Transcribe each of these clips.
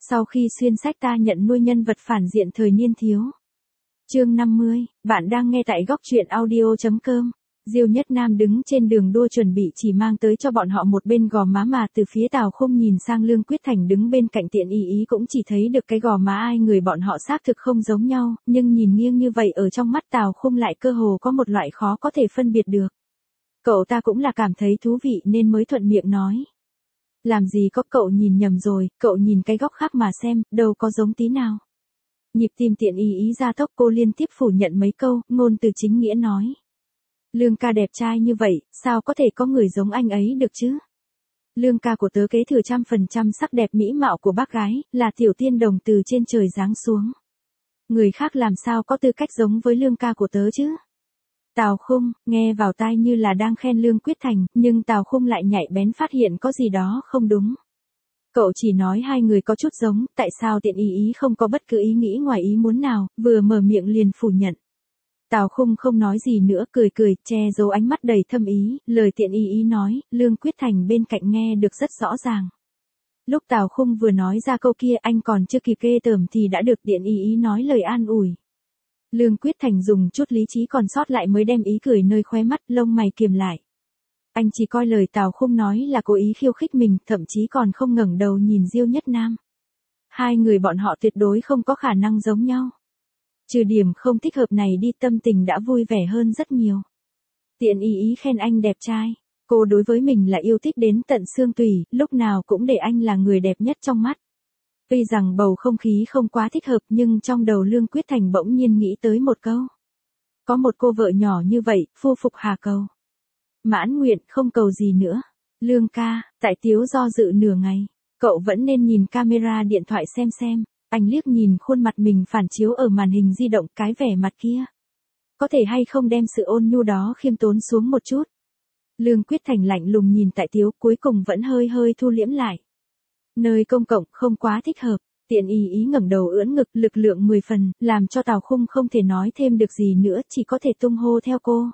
Sau khi xuyên sách ta nhận nuôi nhân vật phản diện thời niên thiếu. Chương 50, bạn đang nghe tại góc truyện audio.com. Diêu Nhất Nam đứng trên đường đua chuẩn bị chỉ mang tới cho bọn họ một bên gò má mà từ phía Tào Khung nhìn sang Lương Quyết Thành đứng bên cạnh Tiện Y Y cũng chỉ thấy được cái gò má ai người bọn họ xác thực không giống nhau, nhưng nhìn nghiêng như vậy ở trong mắt Tào Khung lại cơ hồ có một loại khó có thể phân biệt được. Cậu ta cũng là cảm thấy thú vị nên mới thuận miệng nói. Làm gì có, cậu nhìn nhầm rồi, cậu nhìn cái góc khác mà xem, đâu có giống tí nào. Nhịp tim Tiện Y Y gia tốc, cô liên tiếp phủ nhận mấy câu, ngôn từ chính nghĩa nói. Lương ca đẹp trai như vậy, sao có thể có người giống anh ấy được chứ? Lương ca của tớ kế thừa 100% sắc đẹp mỹ mạo của bác gái, là tiểu tiên đồng từ trên trời giáng xuống. Người khác làm sao có tư cách giống với lương ca của tớ chứ? Tào Khung, nghe vào tai như là đang khen Lương Quyết Thành, nhưng Tào Khung lại nhạy bén phát hiện có gì đó không đúng. Cậu chỉ nói hai người có chút giống, tại sao Tiện Y Y không có bất cứ ý nghĩ ngoài ý muốn nào, vừa mở miệng liền phủ nhận. Tào Khung không nói gì nữa, cười cười, che giấu ánh mắt đầy thâm ý, lời Tiện Y Y nói, Lương Quyết Thành bên cạnh nghe được rất rõ ràng. Lúc Tào Khung vừa nói ra câu kia anh còn chưa kịp ghê tởm thì đã được Tiện Y Y nói lời an ủi. Lương Quyết Thành dùng chút lý trí còn sót lại mới đem ý cười nơi khóe mắt, lông mày kiềm lại. Anh chỉ coi lời Tào Khung nói là cố ý khiêu khích mình, thậm chí còn không ngẩng đầu nhìn Diêu Nhất Nam. Hai người bọn họ tuyệt đối không có khả năng giống nhau. Trừ điểm không thích hợp này đi, tâm tình đã vui vẻ hơn rất nhiều. Tiện Y Y khen anh đẹp trai. Cô đối với mình là yêu thích đến tận xương tủy, lúc nào cũng để anh là người đẹp nhất trong mắt. Tuy rằng bầu không khí không quá thích hợp nhưng trong đầu Lương Quyết Thành bỗng nhiên nghĩ tới một câu. Có một cô vợ nhỏ như vậy, phu phục hà cầu. Mãn nguyện, không cầu gì nữa. Lương ca, tại Tiếu do dự nửa ngày. Cậu vẫn nên nhìn camera điện thoại xem. Anh liếc nhìn khuôn mặt mình phản chiếu ở màn hình di động, cái vẻ mặt kia. Có thể hay không đem sự ôn nhu đó khiêm tốn xuống một chút. Lương Quyết Thành lạnh lùng nhìn tại Tiếu, cuối cùng vẫn hơi thu liễm lại. Nơi công cộng không quá thích hợp. Tiện Y Y ngẩng đầu ưỡn ngực, lực lượng 10 phần, làm cho Tào Khung không thể nói thêm được gì nữa, chỉ có thể tung hô theo cô.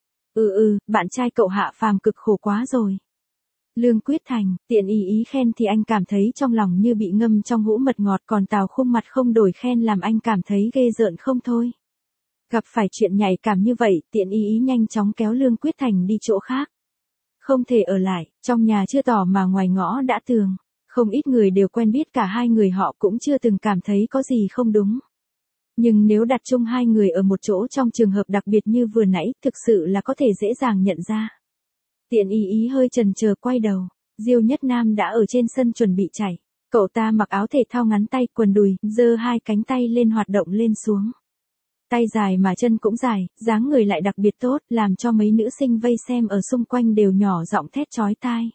Bạn trai cậu hạ phàm cực khổ quá rồi. Lương Quyết Thành, Tiện Y Y khen thì anh cảm thấy trong lòng như bị ngâm trong hũ mật ngọt, còn Tào Khung mặt không đổi khen làm anh cảm thấy ghê rợn không thôi. Gặp phải chuyện nhạy cảm như vậy, Tiện Y Y nhanh chóng kéo Lương Quyết Thành đi chỗ khác. Không thể ở lại, trong nhà chưa tỏ mà ngoài ngõ đã tường. Không ít người đều quen biết cả hai người, họ cũng chưa từng cảm thấy có gì không đúng. Nhưng nếu đặt chung hai người ở một chỗ trong trường hợp đặc biệt như vừa nãy, thực sự là có thể dễ dàng nhận ra. Tiện Y Y hơi chần chờ quay đầu, Diêu Nhất Nam đã ở trên sân chuẩn bị chạy. Cậu ta mặc áo thể thao ngắn tay, quần đùi, giơ hai cánh tay lên hoạt động lên xuống. Tay dài mà chân cũng dài, dáng người lại đặc biệt tốt, làm cho mấy nữ sinh vây xem ở xung quanh đều nhỏ giọng thét chói tai.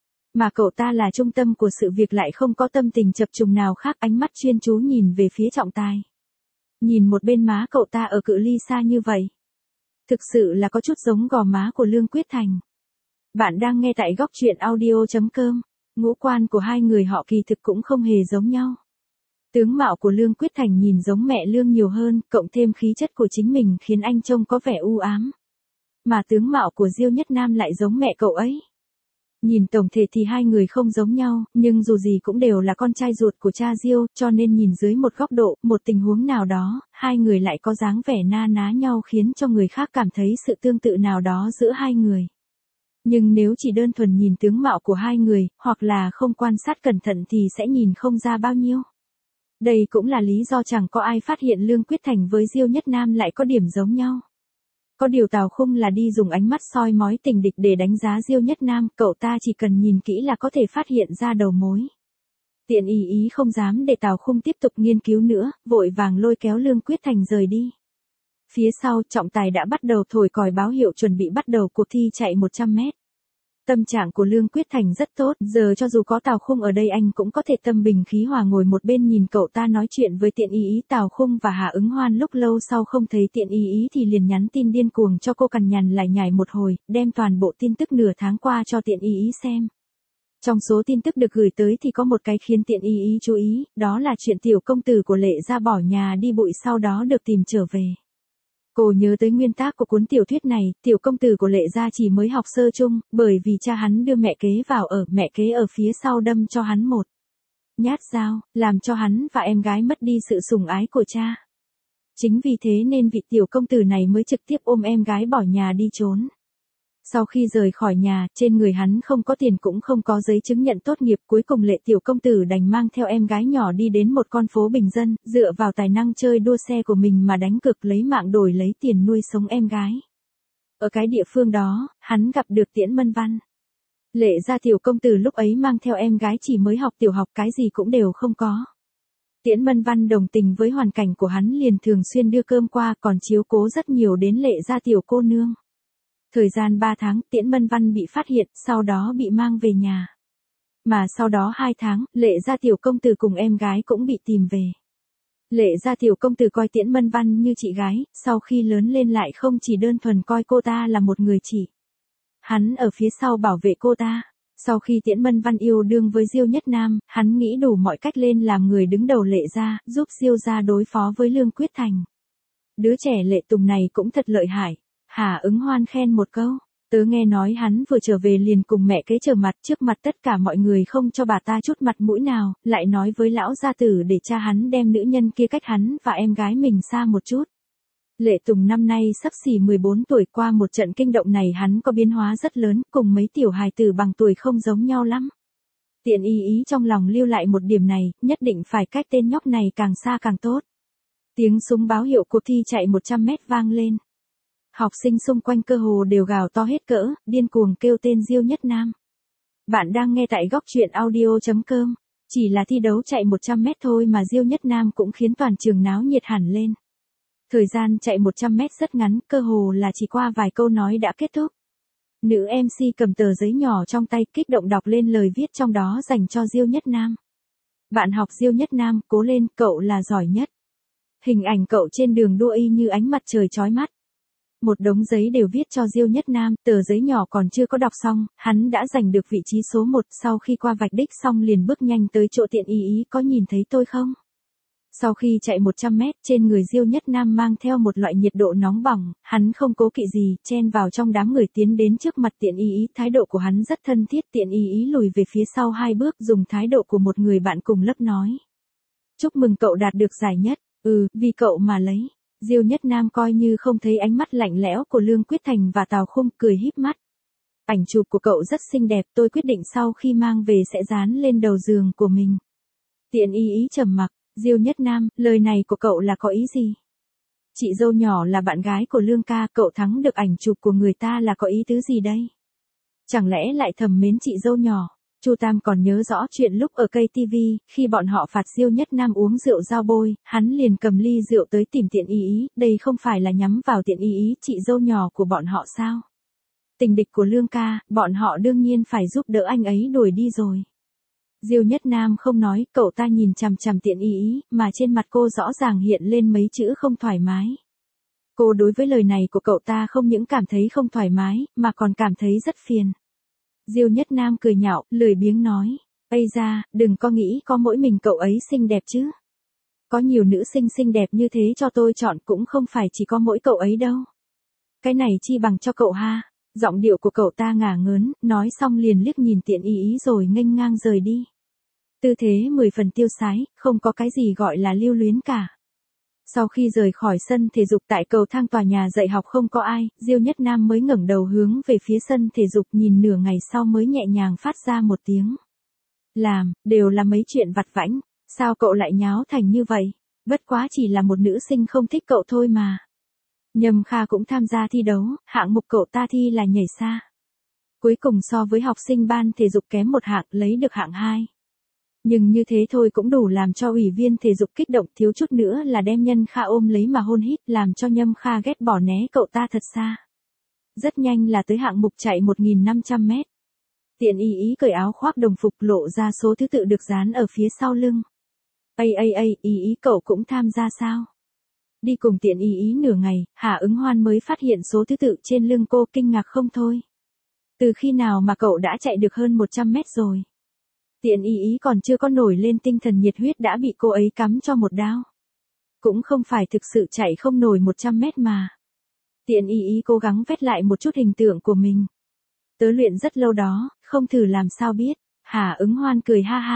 Mà cậu ta là trung tâm của sự việc lại không có tâm tình chập trùng nào khác, ánh mắt chuyên chú nhìn về phía trọng tài. Nhìn một bên má cậu ta ở cự ly xa như vậy. Thực sự là có chút giống gò má của Lương Quyết Thành. Bạn đang nghe tại góc truyện audio.com. Ngũ quan của hai người họ kỳ thực cũng không hề giống nhau. Tướng mạo của Lương Quyết Thành nhìn giống mẹ Lương nhiều hơn, cộng thêm khí chất của chính mình khiến anh trông có vẻ u ám. Mà tướng mạo của Diêu Nhất Nam lại giống mẹ cậu ấy. Nhìn tổng thể thì hai người không giống nhau, nhưng dù gì cũng đều là con trai ruột của cha Diêu, cho nên nhìn dưới một góc độ, một tình huống nào đó, hai người lại có dáng vẻ na ná nhau khiến cho người khác cảm thấy sự tương tự nào đó giữa hai người. Nhưng nếu chỉ đơn thuần nhìn tướng mạo của hai người, hoặc là không quan sát cẩn thận thì sẽ nhìn không ra bao nhiêu. Đây cũng là lý do chẳng có ai phát hiện Lương Quyết Thành với Diêu Nhất Nam lại có điểm giống nhau. Có điều Tào Khung là đi dùng ánh mắt soi mói tình địch để đánh giá Diêu Nhất Nam, cậu ta chỉ cần nhìn kỹ là có thể phát hiện ra đầu mối. Tiện Y Y không dám để Tào Khung tiếp tục nghiên cứu nữa, vội vàng lôi kéo Lương Quyết Thành rời đi. Phía sau, trọng tài đã bắt đầu thổi còi báo hiệu chuẩn bị bắt đầu cuộc thi chạy 100 mét. Tâm trạng của Lương Quyết Thành rất tốt, giờ cho dù có Tào Khung ở đây anh cũng có thể tâm bình khí hòa ngồi một bên nhìn cậu ta nói chuyện với Tiện Y Y. Tào Khung và Hà Ứng Hoan lúc lâu sau không thấy Tiện Y Y thì liền nhắn tin điên cuồng cho cô, cằn nhằn lại nhải một hồi, đem toàn bộ tin tức nửa tháng qua cho Tiện Y Y xem. Trong số tin tức được gửi tới thì có một cái khiến Tiện Y Y chú ý, đó là chuyện tiểu công tử của Lệ Gia bỏ nhà đi bụi sau đó được tìm trở về. Cô nhớ tới nguyên tác của cuốn tiểu thuyết này, tiểu công tử của Lệ Gia chỉ mới học sơ chung, bởi vì cha hắn đưa mẹ kế vào ở, mẹ kế ở phía sau đâm cho hắn một nhát dao, làm cho hắn và em gái mất đi sự sủng ái của cha. Chính vì thế nên vị tiểu công tử này mới trực tiếp ôm em gái bỏ nhà đi trốn. Sau khi rời khỏi nhà, trên người hắn không có tiền cũng không có giấy chứng nhận tốt nghiệp, cuối cùng Lệ tiểu công tử đành mang theo em gái nhỏ đi đến một con phố bình dân, dựa vào tài năng chơi đua xe của mình mà đánh cược lấy mạng đổi lấy tiền nuôi sống em gái. Ở cái địa phương đó, hắn gặp được Tiễn Mân Văn. Lệ gia tiểu công tử lúc ấy mang theo em gái chỉ mới học tiểu học, cái gì cũng đều không có. Tiễn Mân Văn đồng tình với hoàn cảnh của hắn liền thường xuyên đưa cơm qua, còn chiếu cố rất nhiều đến Lệ gia tiểu cô nương. Thời gian 3 tháng, Tiễn Mân Văn bị phát hiện, sau đó bị mang về nhà. Mà sau đó 2 tháng, Lệ gia tiểu công tử cùng em gái cũng bị tìm về. Lệ gia tiểu công tử coi Tiễn Mân Văn như chị gái, sau khi lớn lên lại không chỉ đơn thuần coi cô ta là một người chị. Hắn ở phía sau bảo vệ cô ta. Sau khi Tiễn Mân Văn yêu đương với Diêu Nhất Nam, hắn nghĩ đủ mọi cách lên làm người đứng đầu Lệ gia, giúp Diêu gia đối phó với Lương Quyết Thành. Đứa trẻ Lệ Tùng này cũng thật lợi hại. Hà Ứng Hoan khen một câu, tớ nghe nói hắn vừa trở về liền cùng mẹ kế trở mặt trước mặt tất cả mọi người, không cho bà ta chút mặt mũi nào, lại nói với lão gia tử để cha hắn đem nữ nhân kia cách hắn và em gái mình xa một chút. Lệ Tùng năm nay sắp xỉ 14 tuổi, qua một trận kinh động này hắn có biến hóa rất lớn, cùng mấy tiểu hài tử bằng tuổi không giống nhau lắm. Tiện ý trong lòng lưu lại một điểm này, nhất định phải cách tên nhóc này càng xa càng tốt. Tiếng súng báo hiệu cuộc thi chạy 100 mét vang lên. Học sinh xung quanh cơ hồ đều gào to hết cỡ, điên cuồng kêu tên Diêu Nhất Nam. Bạn đang nghe tại góc truyện audio.com. Chỉ là thi đấu chạy 100 mét thôi mà Diêu Nhất Nam cũng khiến toàn trường náo nhiệt hẳn lên. Thời gian chạy 100 mét rất ngắn, cơ hồ là chỉ qua vài câu nói đã kết thúc. Nữ MC cầm tờ giấy nhỏ trong tay, kích động đọc lên lời viết trong đó dành cho Diêu Nhất Nam. Bạn học Diêu Nhất Nam, cố lên, cậu là giỏi nhất. Hình ảnh cậu trên đường đua y như ánh mặt trời chói mắt. Một đống giấy đều viết cho Diêu Nhất Nam, tờ giấy nhỏ còn chưa có đọc xong, hắn đã giành được vị trí số 1, sau khi qua vạch đích xong liền bước nhanh tới chỗ Tiện ý, có nhìn thấy tôi không? Sau khi chạy 100 mét, trên người Diêu Nhất Nam mang theo một loại nhiệt độ nóng bỏng, hắn không cố kỵ gì, chen vào trong đám người tiến đến trước mặt Tiện ý, thái độ của hắn rất thân thiết. Tiện ý lùi về phía sau 2 bước, dùng thái độ của một người bạn cùng lớp nói. Chúc mừng cậu đạt được giải nhất, vì cậu mà lấy. Diêu Nhất Nam coi như không thấy ánh mắt lạnh lẽo của Lương Quyết Thành và Tào Khung, cười híp mắt. Ảnh chụp của cậu rất xinh đẹp, tôi quyết định sau khi mang về sẽ dán lên đầu giường của mình. Tiện ý trầm mặc. Diêu Nhất Nam, lời này của cậu là có ý gì? Chị dâu nhỏ là bạn gái của Lương ca, cậu thắng được ảnh chụp của người ta là có ý tứ gì đây? Chẳng lẽ lại thầm mến chị dâu nhỏ? Chu Tam còn nhớ rõ chuyện lúc ở cây TV, khi bọn họ phạt Diêu Nhất Nam uống rượu dao bôi, hắn liền cầm ly rượu tới tìm Tiện ý, đây không phải là nhắm vào Tiện ý, chị dâu nhỏ của bọn họ sao? Tình địch của Lương ca, bọn họ đương nhiên phải giúp đỡ anh ấy đuổi đi rồi. Diêu Nhất Nam không nói, cậu ta nhìn chằm chằm Tiện ý, mà trên mặt cô rõ ràng hiện lên mấy chữ không thoải mái. Cô đối với lời này của cậu ta không những cảm thấy không thoải mái, mà còn cảm thấy rất phiền. Diêu Nhất Nam cười nhạo, lười biếng nói, ây da, đừng có nghĩ có mỗi mình cậu ấy xinh đẹp chứ. Có nhiều nữ sinh xinh đẹp như thế cho tôi chọn, cũng không phải chỉ có mỗi cậu ấy đâu. Cái này chi bằng cho cậu ha. Giọng điệu của cậu ta ngả ngớn, nói xong liền liếc nhìn Tiện ý rồi nghênh ngang rời đi. Tư thế 10 phần tiêu sái, không có cái gì gọi là lưu luyến cả. Sau khi rời khỏi sân thể dục, tại cầu thang tòa nhà dạy học không có ai, Diêu Nhất Nam mới ngẩng đầu hướng về phía sân thể dục, nhìn nửa ngày sau mới nhẹ nhàng phát ra một tiếng. Đều là mấy chuyện vặt vãnh, sao cậu lại nháo thành như vậy? Bất quá chỉ là một nữ sinh không thích cậu thôi mà. Nhâm Kha cũng tham gia thi đấu, hạng mục cậu ta thi là nhảy xa. Cuối cùng so với học sinh ban thể dục kém một hạng, lấy được hạng 2. Nhưng như thế thôi cũng đủ làm cho ủy viên thể dục kích động, thiếu chút nữa là đem Nhân Kha ôm lấy mà hôn hít, làm cho Nhâm Kha ghét bỏ né cậu ta thật xa. Rất nhanh là tới hạng mục chạy 1.500 mét. Tiện ý cởi áo khoác đồng phục, lộ ra số thứ tự được dán ở phía sau lưng. Ý cậu cũng tham gia sao? Đi cùng Tiện ý nửa ngày, Hà Ứng Hoan mới phát hiện số thứ tự trên lưng cô, kinh ngạc không thôi. Từ khi nào mà cậu đã chạy được hơn 100 mét rồi? Tiện ý còn chưa có nổi lên tinh thần nhiệt huyết đã bị cô ấy cắm cho một đao. Cũng không phải thực sự chạy không nổi 100 mét mà. Tiện ý cố gắng vét lại một chút hình tượng của mình. Tớ luyện rất lâu đó, không thử làm sao biết. Hà Ứng Hoan cười ha ha.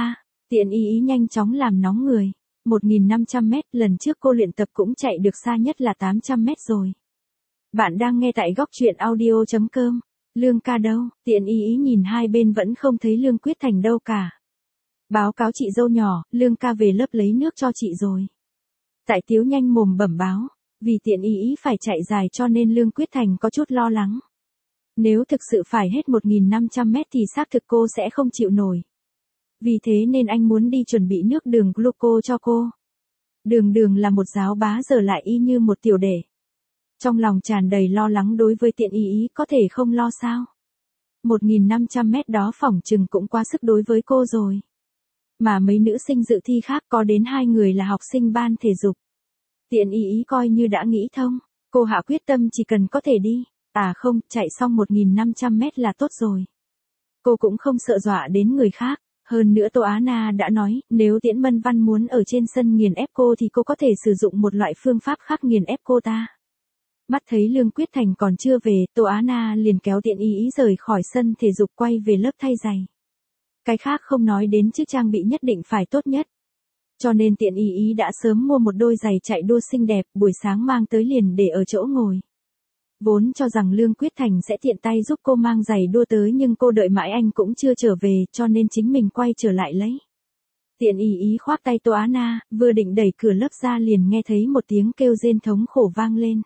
Tiện ý nhanh chóng làm nóng người. 1.500 mét, lần trước cô luyện tập cũng chạy được xa nhất là 800 mét rồi. Bạn đang nghe tại góc chuyện audio.com. Lương ca đâu? Tiện ý nhìn hai bên vẫn không thấy Lương Quyết Thành đâu cả. Báo cáo chị dâu nhỏ, Lương ca về lớp lấy nước cho chị rồi. Tại Tiếu nhanh mồm bẩm báo, vì tiện ý phải chạy dài cho nên Lương Quyết Thành có chút lo lắng. Nếu thực sự phải hết 1.500 mét thì xác thực cô sẽ không chịu nổi. Vì thế nên anh muốn đi chuẩn bị nước đường gluco cho cô. Đường là một giáo bá giờ lại y như một tiểu đệ. Trong lòng tràn đầy lo lắng đối với tiện ý có thể không lo sao. 1.500 mét đó phỏng chừng cũng quá sức đối với cô rồi. Mà mấy nữ sinh dự thi khác có đến 2 người là học sinh ban thể dục. Tiện ý coi như đã nghĩ thông, cô hạ quyết tâm chỉ cần có thể đi. À không, chạy xong 1.500 mét là tốt rồi. Cô cũng không sợ dọa đến người khác. Hơn nữa Tô Á Na đã nói, nếu Tiễn Mân Văn muốn ở trên sân nghiền ép cô thì cô có thể sử dụng một loại phương pháp khác nghiền ép cô ta. Mắt thấy Lương Quyết Thành còn chưa về, Tô Á Na liền kéo tiện ý rời khỏi sân thể dục quay về lớp thay giày. Cái khác không nói đến chứ trang bị nhất định phải tốt nhất. Cho nên tiện ý đã sớm mua một đôi giày chạy đua xinh đẹp, buổi sáng mang tới liền để ở chỗ ngồi. Vốn cho rằng Lương Quyết Thành sẽ tiện tay giúp cô mang giày đua tới nhưng cô đợi mãi anh cũng chưa trở về cho nên chính mình quay trở lại lấy. Tiện ý khoác tay Tô Á Na, vừa định đẩy cửa lớp ra liền nghe thấy một tiếng kêu rên thống khổ vang lên.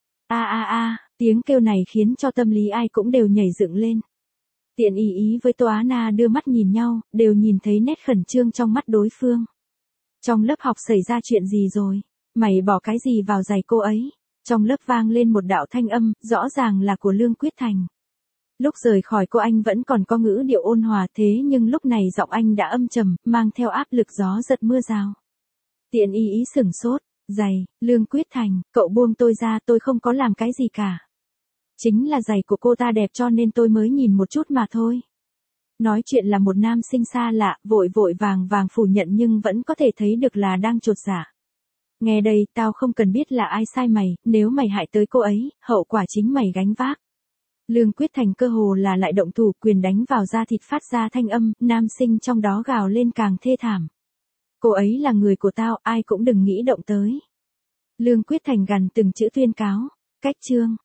Tiếng kêu này khiến cho tâm lý ai cũng đều nhảy dựng lên. Tiện ý với Tô Á Na đưa mắt nhìn nhau, đều nhìn thấy nét khẩn trương trong mắt đối phương. Trong lớp học xảy ra chuyện gì rồi? Mày bỏ cái gì vào giày cô ấy? Trong lớp vang lên một đạo thanh âm, rõ ràng là của Lương Quyết Thành. Lúc rời khỏi cô anh vẫn còn có ngữ điệu ôn hòa thế nhưng lúc này giọng anh đã âm trầm, mang theo áp lực gió giật mưa rào. Tiện ý sửng sốt, giày, Lương Quyết Thành, cậu buông tôi ra, tôi không có làm cái gì cả. Chính là giày của cô ta đẹp cho nên tôi mới nhìn một chút mà thôi. Nói chuyện là một nam sinh xa lạ, vội vàng phủ nhận nhưng vẫn có thể thấy được là đang chột dạ. Nghe đây, tao không cần biết là ai sai mày, nếu mày hại tới cô ấy, hậu quả chính mày gánh vác. Lương Quyết Thành cơ hồ là lại động thủ, quyền đánh vào da thịt phát ra thanh âm, nam sinh trong đó gào lên càng thê thảm. Cô ấy là người của tao, ai cũng đừng nghĩ động tới. Lương Quyết Thành gằn từng chữ tuyên cáo. Cách chương.